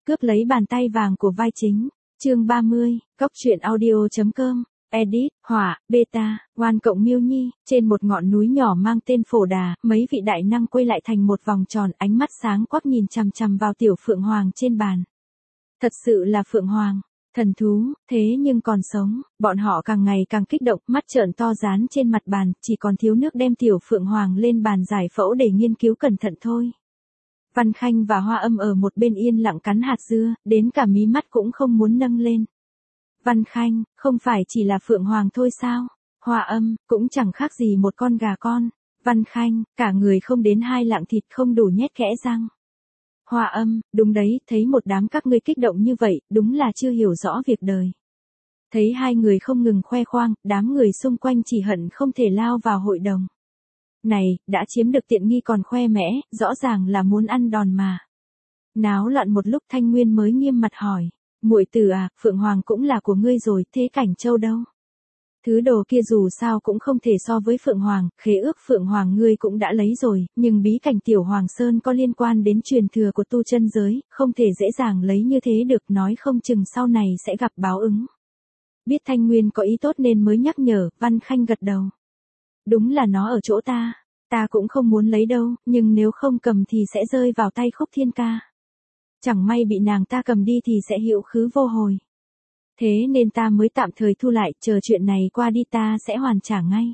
cướp lấy bàn tay vàng của vai chính. Chương 30, Cốc truyện audio.com. Edit, họa, beta, Oan cộng Miêu Nhi, trên một ngọn núi nhỏ mang tên Phổ Đà, mấy vị đại năng quay lại thành một vòng tròn, ánh mắt sáng quắc nhìn chằm chằm vào tiểu Phượng Hoàng trên bàn. Thật sự là Phượng Hoàng, thần thú, thế nhưng còn sống, bọn họ càng ngày càng kích động, mắt trợn to dán trên mặt bàn, chỉ còn thiếu nước đem tiểu Phượng Hoàng lên bàn giải phẫu để nghiên cứu cẩn thận thôi. Văn Khanh và Hoa Âm ở một bên yên lặng cắn hạt dưa, đến cả mí mắt cũng không muốn nâng lên. Văn Khanh, không phải chỉ là Phượng Hoàng thôi sao? Hoa Âm, cũng chẳng khác gì một con gà con. Văn Khanh, cả người không đến 2 lạng thịt không đủ nhét kẽ răng. Hoa Âm, đúng đấy, thấy một đám các ngươi kích động như vậy, đúng là chưa hiểu rõ việc đời. Thấy hai người không ngừng khoe khoang, đám người xung quanh chỉ hận không thể lao vào hội đồng. Này, đã chiếm được tiện nghi còn khoe mẽ, rõ ràng là muốn ăn đòn mà. Náo loạn một lúc Thanh Nguyên mới nghiêm mặt hỏi. Muội tử à, Phượng Hoàng cũng là của ngươi rồi, thế Cảnh Châu đâu? Thứ đồ kia dù sao cũng không thể so với Phượng Hoàng, khế ước Phượng Hoàng ngươi cũng đã lấy rồi, nhưng bí cảnh Tiểu Hoàng Sơn có liên quan đến truyền thừa của tu chân giới, không thể dễ dàng lấy như thế được, nói không chừng sau này sẽ gặp báo ứng. Biết Thanh Nguyên có ý tốt nên mới nhắc nhở, Văn Khanh gật đầu. Đúng là nó ở chỗ ta cũng không muốn lấy đâu, nhưng nếu không cầm thì sẽ rơi vào tay Khúc Thiên Ca. Chẳng may bị nàng ta cầm đi thì sẽ hữu khứ vô hồi. Thế nên ta mới tạm thời thu lại, chờ chuyện này qua đi ta sẽ hoàn trả ngay.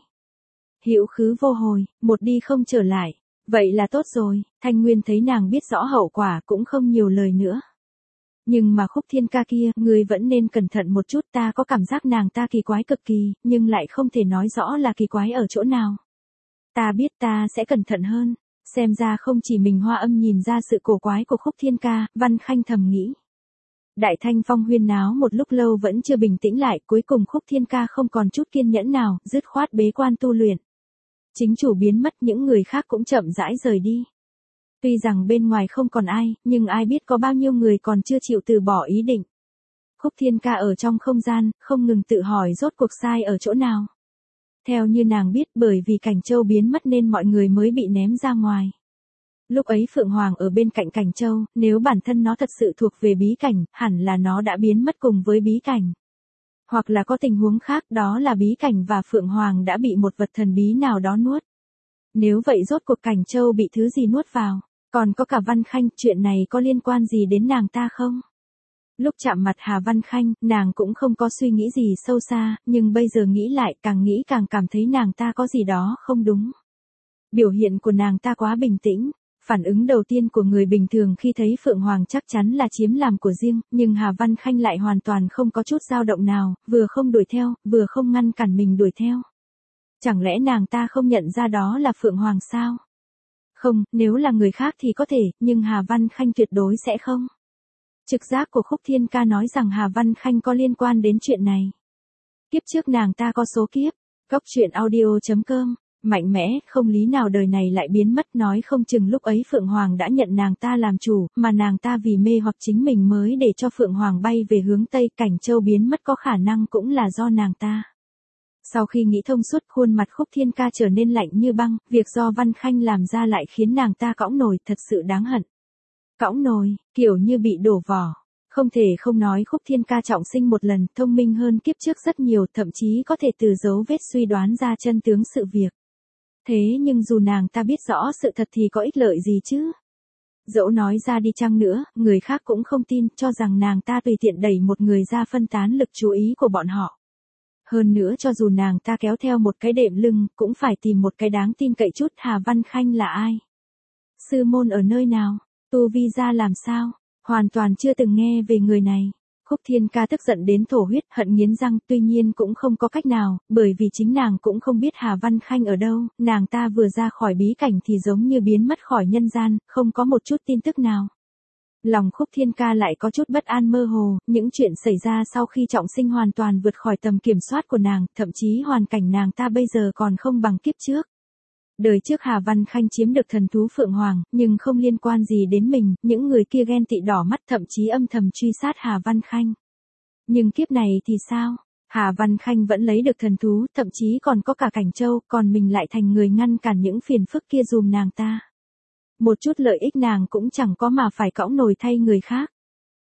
Hữu khứ vô hồi, một đi không trở lại. Vậy là tốt rồi, Thanh Nguyên thấy nàng biết rõ hậu quả cũng không nhiều lời nữa. Nhưng mà Khúc Thiên Ca kia, ngươi vẫn nên cẩn thận một chút, ta có cảm giác nàng ta kỳ quái cực kỳ, nhưng lại không thể nói rõ là kỳ quái ở chỗ nào. Ta biết ta sẽ cẩn thận hơn. Xem ra không chỉ mình Hoa Âm nhìn ra sự cổ quái của Khúc Thiên Ca, Văn Khanh thầm nghĩ. Đại Thanh Phong huyên náo một lúc lâu vẫn chưa bình tĩnh lại, cuối cùng Khúc Thiên Ca không còn chút kiên nhẫn nào, dứt khoát bế quan tu luyện. Chính chủ biến mất, những người khác cũng chậm rãi rời đi. Tuy rằng bên ngoài không còn ai, nhưng ai biết có bao nhiêu người còn chưa chịu từ bỏ ý định. Khúc Thiên Ca ở trong không gian, không ngừng tự hỏi rốt cuộc sai ở chỗ nào. Theo như nàng biết, bởi vì Cảnh Châu biến mất nên mọi người mới bị ném ra ngoài. Lúc ấy Phượng Hoàng ở bên cạnh Cảnh Châu, nếu bản thân nó thật sự thuộc về bí cảnh, hẳn là nó đã biến mất cùng với bí cảnh. Hoặc là có tình huống khác, đó là bí cảnh và Phượng Hoàng đã bị một vật thần bí nào đó nuốt. Nếu vậy rốt cuộc Cảnh Châu bị thứ gì nuốt vào? Còn có cả Văn Khanh, chuyện này có liên quan gì đến nàng ta không? Lúc chạm mặt Hà Văn Khanh, nàng cũng không có suy nghĩ gì sâu xa, nhưng bây giờ nghĩ lại, càng nghĩ càng cảm thấy nàng ta có gì đó không đúng. Biểu hiện của nàng ta quá bình tĩnh. Phản ứng đầu tiên của người bình thường khi thấy Phượng Hoàng chắc chắn là chiếm làm của riêng, nhưng Hà Văn Khanh lại hoàn toàn không có chút dao động nào, vừa không đuổi theo, vừa không ngăn cản mình đuổi theo. Chẳng lẽ nàng ta không nhận ra đó là Phượng Hoàng sao? Không, nếu là người khác thì có thể, nhưng Hà Văn Khanh tuyệt đối sẽ không. Trực giác của Khúc Thiên Ca nói rằng Hà Văn Khanh có liên quan đến chuyện này. Kiếp trước nàng ta có số kiếp. Cốc truyện audio.com. Mạnh mẽ, không lý nào đời này lại biến mất, nói không chừng lúc ấy Phượng Hoàng đã nhận nàng ta làm chủ, mà nàng ta vì mê hoặc chính mình mới để cho Phượng Hoàng bay về hướng Tây, Cảnh Châu biến mất có khả năng cũng là do nàng ta. Sau khi nghĩ thông suốt, khuôn mặt Khúc Thiên Ca trở nên lạnh như băng, việc do Văn Khanh làm ra lại khiến nàng ta cõng nồi, thật sự đáng hận. Cõng nồi, kiểu như bị đổ vỏ. Không thể không nói Khúc Thiên Ca trọng sinh một lần, thông minh hơn kiếp trước rất nhiều, thậm chí có thể từ dấu vết suy đoán ra chân tướng sự việc. Thế nhưng dù nàng ta biết rõ sự thật thì có ích lợi gì chứ? Dẫu nói ra đi chăng nữa, người khác cũng không tin, cho rằng nàng ta tùy tiện đẩy một người ra phân tán lực chú ý của bọn họ. Hơn nữa cho dù nàng ta kéo theo một cái đệm lưng, cũng phải tìm một cái đáng tin cậy chút. Hà Văn Khanh là ai? Sư môn ở nơi nào? Tu vi ra làm sao? Hoàn toàn chưa từng nghe về người này. Khúc Thiên Ca tức giận đến thổ huyết, hận nghiến răng, tuy nhiên cũng không có cách nào, bởi vì chính nàng cũng không biết Hà Văn Khanh ở đâu, nàng ta vừa ra khỏi bí cảnh thì giống như biến mất khỏi nhân gian, không có một chút tin tức nào. Lòng Khúc Thiên Ca lại có chút bất an mơ hồ, những chuyện xảy ra sau khi trọng sinh hoàn toàn vượt khỏi tầm kiểm soát của nàng, thậm chí hoàn cảnh nàng ta bây giờ còn không bằng kiếp trước. Đời trước Hà Văn Khanh chiếm được thần thú Phượng Hoàng, nhưng không liên quan gì đến mình, những người kia ghen tị đỏ mắt thậm chí âm thầm truy sát Hà Văn Khanh. Nhưng kiếp này thì sao? Hà Văn Khanh vẫn lấy được thần thú, thậm chí còn có cả Cảnh Châu, còn mình lại thành người ngăn cản những phiền phức kia dùm nàng ta. Một chút lợi ích nàng cũng chẳng có mà phải cõng nồi thay người khác.